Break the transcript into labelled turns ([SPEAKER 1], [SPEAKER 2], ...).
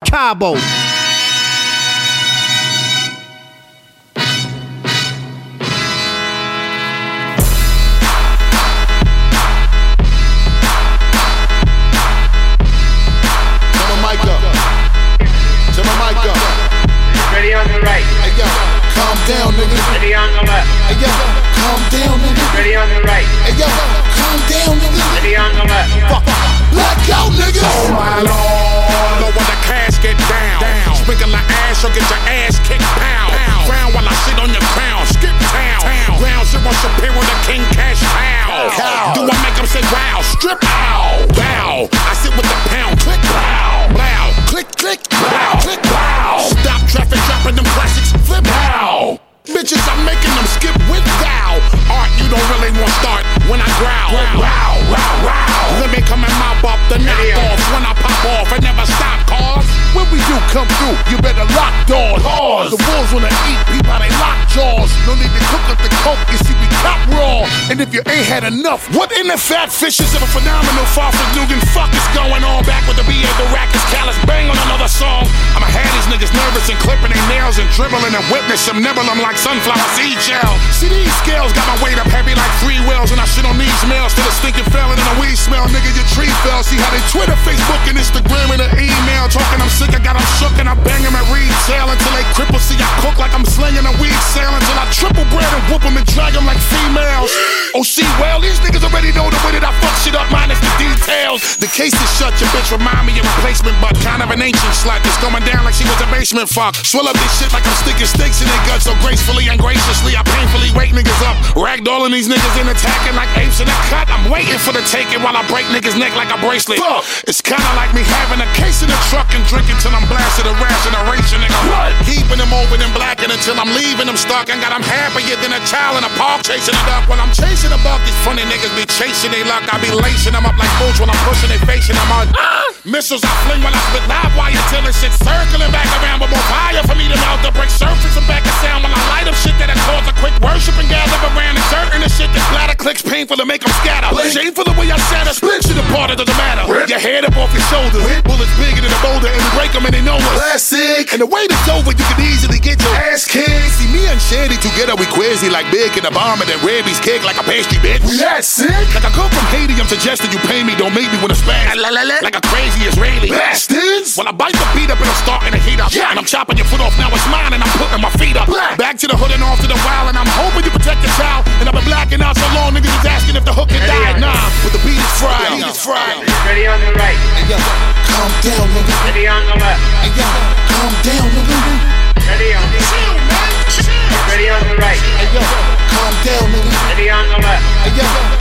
[SPEAKER 1] Cabo.
[SPEAKER 2] Ready on the right.
[SPEAKER 3] Hey yo, calm down, nigga.
[SPEAKER 2] Ready on the left.
[SPEAKER 3] Hey yo, calm down, nigga.
[SPEAKER 2] Ready on the right.
[SPEAKER 3] Hey yo, calm down, nigga.
[SPEAKER 2] Ready on the left.
[SPEAKER 3] Blackout, nigga.
[SPEAKER 4] Oh my lord, lower the casket down. Sprinkle the ash or get your ass kicked pound. Frown while I sit on your crown. Skip town. Ground zero Shapiro the King Cash Cow. Do I make them say wow? Strip out. Bow. I sit with the pound. Click bow. Blow. Click click. Bow. Click bow. Stop traffic, dropping them classics. Flip bow. Bitches, I'm making them skip with thou. Art, you don't really want to start when I growl. Let me come and mop up the knockoffs. When I pop off, I never stop, cause
[SPEAKER 3] When we do come through, you better lock doors. The wolves wanna eat people, they lock jaws. No need to cook up the coke, you see we cop raw. And if you ain't had enough, what in the fat fishes of a phenomenal far from Nugan? Fuck is going on? Back with the BA, the rack is callous. Bang on another song. I'ma have these niggas nervous and clipping their nails and dribbling and witness some nibble them like sunflower seed gel. See these scales got my weight up heavy like 3 wheels, and I shit on these males till the stinking fell and the weed smell. Nigga, your tree fell. See how they Twitter, Facebook, and Instagram and the email talking I'm sick. I got them shook and I bang them at retail until they cripple. See I cook like I'm slinging a weed sale until I triple bread and whoop them and drag them like females. Oh, see, well, these niggas already know the way that I fuck shit up minus the details. The case is shut, your bitch remind me of replacement, but kind of an ancient slut that's going down like she was a basement fuck. Swell up this shit like I'm sticking stakes in their guts so gracefully and graciously I painfully wake niggas up. Ragdolling these niggas and attacking like apes in a cut. I'm waiting for the taking while I break niggas' neck like a bracelet. It's kinda like me having a case in the truck and drinking till I'm blasted a rash and a race a nigga. Keeping them open and blacking until I'm leaving them stuck and got them happier than a child in a park chasing a duck. While I'm chasing a buck, these funny niggas be chasing they luck. I be lacing them up like boots while I'm pushing they facing them on. Missiles I fling when I spit live wire till this shit circling back around, but more fire for me to melt the break surface and back and sound when I light up shit that'll cause a quick worship and gather around and certain the shit that splatter clicks painful to make them scatter. Shameful the way I shatter, split shit apart, it doesn't matter. Your head up off your shoulders, bullets bigger than a boulder, and we break them and they know us. Classic. And the way it's over, you can easily get your ass kicked. See me and Shady together, we quizzy like big in the bomb and then rabies kick like a pastry bitch. We that sick? Like I come from Haiti, I'm suggesting you pay me, don't make me wanna spaz. Like a crazy Israeli bastards. When I bite the beat up and I'm starting to heat up, and I'm chopping your foot off, now it's mine and I'm putting my feet up. Back to the hood and off to the wild, and I'm hoping you protect your child. And I've been blacking out so long, niggas is asking if the hook can die. Nah, but the beat is fried.
[SPEAKER 2] Ready on the right.
[SPEAKER 3] Hey yo, calm down, nigga.
[SPEAKER 2] Ready on the left.
[SPEAKER 3] Hey yo, calm down,